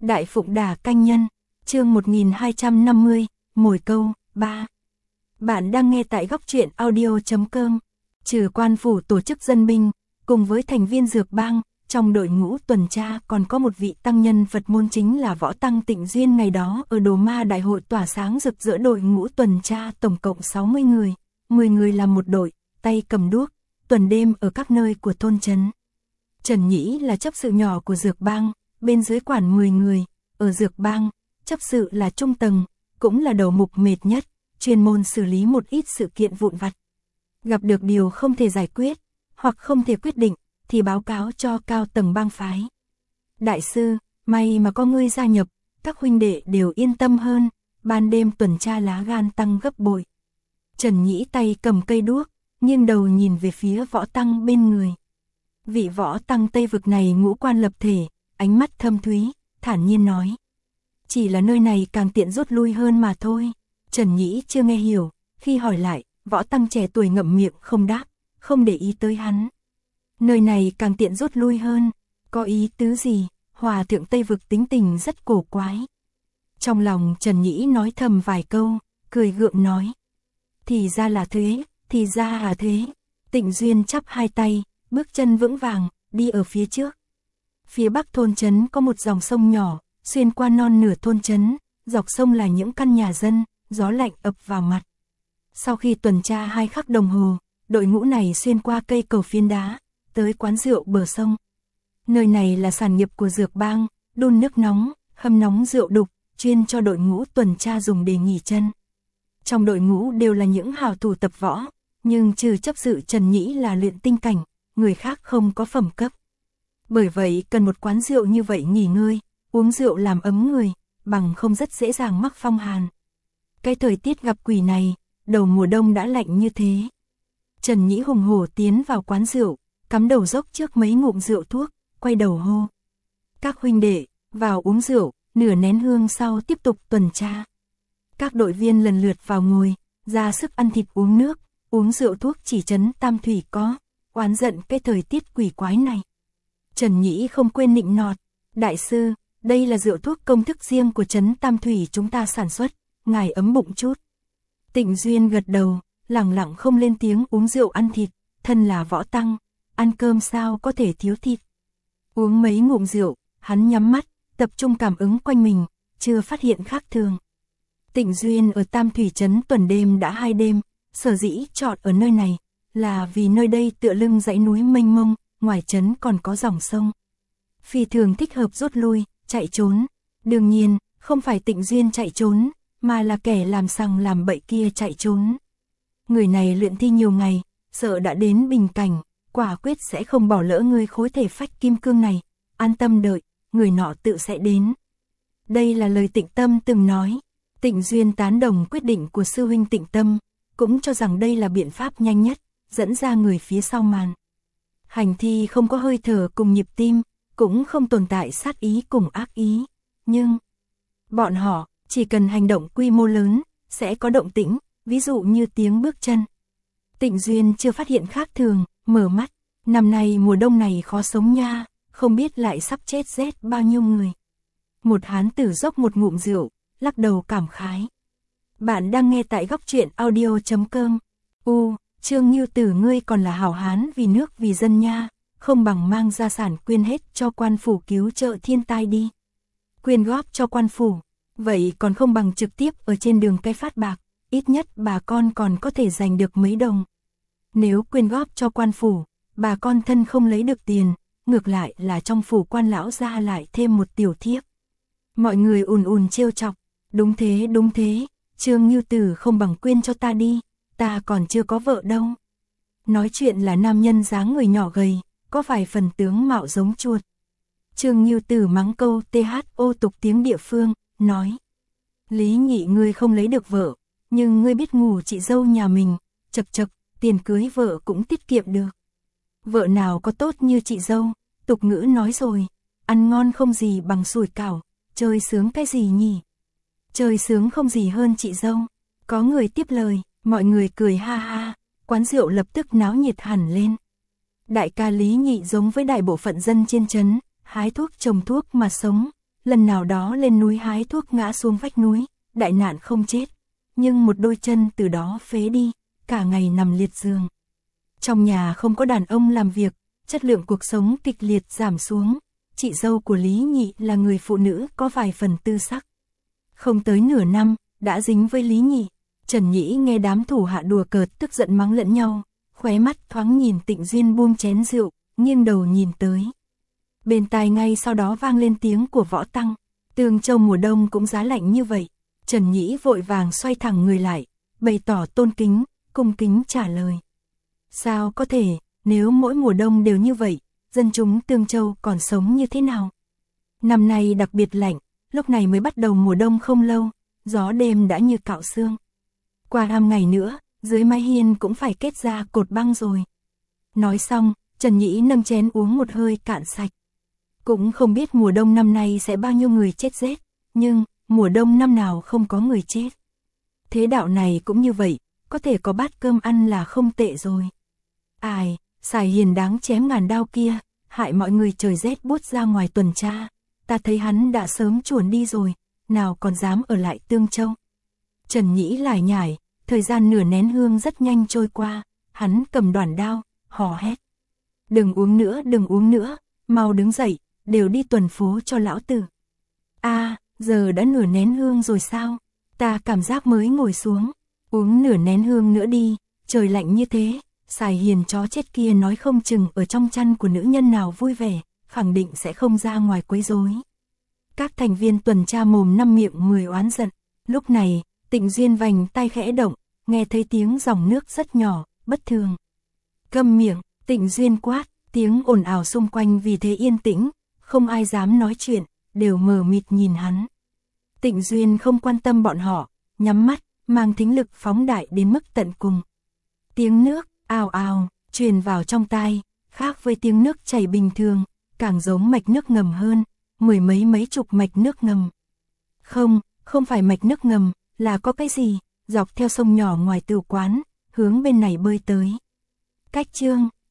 Đại Phụng Đà Canh Nhân, chương 1250, Mồi Câu, 3. Bạn đang nghe tại góc truyện audio.com. Trừ quan phủ tổ chức dân binh, cùng với thành viên dược bang, trong đội ngũ tuần tra còn có một vị tăng nhân Phật môn chính là Võ Tăng Tịnh Duyên. Ngày đó ở Đồ Ma Đại hội tỏa sáng rực rỡ, đội ngũ tuần tra tổng cộng 60 người, 10 người làm một đội, tay cầm đuốc, tuần đêm ở các nơi của thôn trấn. Trần Nhĩ là chấp sự nhỏ của dược bang, bên dưới quản 10 người, ở dược bang, chấp sự là trung tầng, cũng là đầu mục mệt nhất, chuyên môn xử lý một ít sự kiện vụn vặt. Gặp được điều không thể giải quyết, hoặc không thể quyết định, thì báo cáo cho cao tầng bang phái. Đại sư, may mà có ngươi gia nhập, các huynh đệ đều yên tâm hơn, ban đêm tuần tra lá gan tăng gấp bội. Trần Nhĩ tay cầm cây đuốc, nghiêng đầu nhìn về phía Võ Tăng bên người. Vị Võ Tăng Tây Vực này ngũ quan lập thể, ánh mắt thâm thúy, thản nhiên nói. Chỉ là nơi này càng tiện rút lui hơn mà thôi. Trần Nhĩ chưa nghe hiểu, khi hỏi lại, Võ Tăng trẻ tuổi ngậm miệng không đáp, không để ý tới hắn. Nơi này càng tiện rút lui hơn, có ý tứ gì? Hòa thượng Tây Vực tính tình rất cổ quái. Trong lòng Trần Nhĩ nói thầm vài câu, cười gượng nói. Thì ra là thế, thì ra là thế. Tịnh Duyên chắp hai tay, bước chân vững vàng, đi ở phía trước. Phía bắc thôn trấn có một dòng sông nhỏ, xuyên qua non nửa thôn trấn, dọc sông là những căn nhà dân, gió lạnh ập vào mặt. Sau khi tuần tra 2 khắc đồng hồ, đội ngũ này xuyên qua cây cầu phiến đá, tới quán rượu bờ sông. Nơi này là sản nghiệp của dược bang, đun nước nóng, hâm nóng rượu đục, chuyên cho đội ngũ tuần tra dùng để nghỉ chân. Trong đội ngũ đều là những hảo thủ tập võ, nhưng trừ chấp sự Trần Nhĩ là luyện tinh cảnh, người khác không có phẩm cấp. Bởi vậy cần một quán rượu như vậy nghỉ ngơi, uống rượu làm ấm người, bằng không rất dễ dàng mắc phong hàn. Cái thời tiết gặp quỷ này, đầu mùa đông đã lạnh như thế. Trần Nhĩ hùng hổ tiến vào quán rượu, cắm đầu dốc trước mấy ngụm rượu thuốc, quay đầu hô. Các huynh đệ, vào uống rượu, nửa nén hương sau tiếp tục tuần tra. Các đội viên lần lượt vào ngồi, ra sức ăn thịt uống nước, uống rượu thuốc chỉ trấn Tam Thủy có, oán giận cái thời tiết quỷ quái này. Trần Nhĩ không quên nịnh nọt, đại sư, đây là rượu thuốc công thức riêng của trấn Tam Thủy chúng ta sản xuất, ngài ấm bụng chút. Tịnh Duyên gật đầu, lẳng lặng không lên tiếng. Uống rượu ăn thịt, thân là Võ Tăng, ăn cơm sao có thể thiếu thịt. Uống mấy ngụm rượu, hắn nhắm mắt, tập trung cảm ứng quanh mình, chưa phát hiện khác thường. Tịnh Duyên ở Tam Thủy trấn tuần đêm đã 2 đêm, sở dĩ chọn ở nơi này, là vì nơi đây tựa lưng dãy núi mênh mông, ngoài trấn còn có dòng sông. Phi thường thích hợp rút lui, chạy trốn. Đương nhiên, không phải Tịnh Duyên chạy trốn, mà là kẻ làm sằng làm bậy kia chạy trốn. Người này luyện thi nhiều ngày, sợ đã đến bình cảnh, quả quyết sẽ không bỏ lỡ người khối thể phách kim cương này, an tâm đợi, người nọ tự sẽ đến. Đây là lời Tịnh Tâm từng nói. Tịnh Duyên tán đồng quyết định của sư huynh Tịnh Tâm, cũng cho rằng đây là biện pháp nhanh nhất, dẫn ra người phía sau màn. Hành thi không có hơi thở cùng nhịp tim, cũng không tồn tại sát ý cùng ác ý, nhưng bọn họ chỉ cần hành động quy mô lớn, sẽ có động tĩnh, ví dụ như tiếng bước chân. Tịnh Duyên chưa phát hiện khác thường, mở mắt, năm nay mùa đông này khó sống nha, không biết lại sắp chết rét bao nhiêu người. Một hán tử dốc một ngụm rượu, lắc đầu cảm khái. Bạn đang nghe tại góc truyện audio.com. Trương Ngưu Tử ngươi còn là hảo hán vì nước vì dân nha, không bằng mang gia sản quyên hết cho quan phủ cứu trợ thiên tai đi. Quyên góp cho quan phủ, vậy còn không bằng trực tiếp ở trên đường cái phát bạc, ít nhất bà con còn có thể giành được mấy đồng. Nếu quyên góp cho quan phủ, bà con thân không lấy được tiền, ngược lại là trong phủ quan lão gia lại thêm một tiểu thiếp. Mọi người ùn ùn trêu chọc, đúng thế, Trương Ngưu Tử không bằng quyên cho ta đi, ta còn chưa có vợ đâu. Nói chuyện là nam nhân dáng người nhỏ gầy, có vài phần tướng mạo giống chuột. Trương Ngưu Tử mắng câu THO tục tiếng địa phương, nói. Lý Nhị ngươi không lấy được vợ, nhưng ngươi biết ngủ chị dâu nhà mình, chật chật, tiền cưới vợ cũng tiết kiệm được. Vợ nào có tốt như chị dâu, tục ngữ nói rồi, ăn ngon không gì bằng sủi cảo, chơi sướng cái gì nhỉ? Chơi sướng không gì hơn chị dâu. Có người tiếp lời, mọi người cười ha ha, quán rượu lập tức náo nhiệt hẳn lên. Đại ca Lý Nhị giống với đại bộ phận dân trên trấn, hái thuốc trồng thuốc mà sống, lần nào đó lên núi hái thuốc ngã xuống vách núi, đại nạn không chết, nhưng một đôi chân từ đó phế đi, cả ngày nằm liệt giường. Trong nhà không có đàn ông làm việc, chất lượng cuộc sống kịch liệt giảm xuống, chị dâu của Lý Nhị là người phụ nữ có vài phần tư sắc. Không tới nửa năm, đã dính với Lý Nhị. Trần Nhĩ nghe đám thủ hạ đùa cợt tức giận mắng lẫn nhau, khóe mắt thoáng nhìn Tịnh Duyên buông chén rượu, nghiêng đầu nhìn tới. Bên tai ngay sau đó vang lên tiếng của Võ Tăng, Tương Châu mùa đông cũng giá lạnh như vậy. Trần Nhĩ vội vàng xoay thẳng người lại, bày tỏ tôn kính, cung kính trả lời. Sao có thể, nếu mỗi mùa đông đều như vậy, dân chúng Tương Châu còn sống như thế nào? Năm nay đặc biệt lạnh, lúc này mới bắt đầu mùa đông không lâu, gió đêm đã như cạo xương. Qua 5 ngày nữa, dưới mái hiên cũng phải kết ra cột băng rồi. Nói xong, Trần Nhĩ nâng chén uống một hơi cạn sạch. Cũng không biết mùa đông năm nay sẽ bao nhiêu người chết rét, nhưng mùa đông năm nào không có người chết. Thế đạo này cũng như vậy, có thể có bát cơm ăn là không tệ rồi. Ai, Sài Hiền đáng chém ngàn đao kia, hại mọi người trời rét buốt ra ngoài tuần tra. Ta thấy hắn đã sớm chuồn đi rồi, nào còn dám ở lại Tương Châu. Trần Nhĩ lải nhải, thời gian nửa nén hương rất nhanh trôi qua, hắn cầm đoản đao, hò hét. Đừng uống nữa, mau đứng dậy, đều đi tuần phố cho lão tử. Giờ đã nửa nén hương rồi sao? Ta cảm giác mới ngồi xuống, uống nửa nén hương nữa đi, trời lạnh như thế. Sài Hiền chó chết kia nói không chừng ở trong chăn của nữ nhân nào vui vẻ, khẳng định sẽ không ra ngoài quấy rối. Các thành viên tuần tra mồm năm miệng mười oán giận. Lúc này, Tịnh Duyên vành tay khẽ động, nghe thấy tiếng dòng nước rất nhỏ, bất thường. Câm miệng, Tịnh Duyên quát, tiếng ồn ào xung quanh vì thế yên tĩnh, không ai dám nói chuyện, đều mờ mịt nhìn hắn. Tịnh Duyên không quan tâm bọn họ, nhắm mắt, mang thính lực phóng đại đến mức tận cùng. Tiếng nước ào ào truyền vào trong tai, khác với tiếng nước chảy bình thường, càng giống mạch nước ngầm hơn, mười mấy chục mạch nước ngầm. Không phải mạch nước ngầm, là có cái gì, dọc theo sông nhỏ ngoài tử quán, hướng bên này bơi tới. Cách chương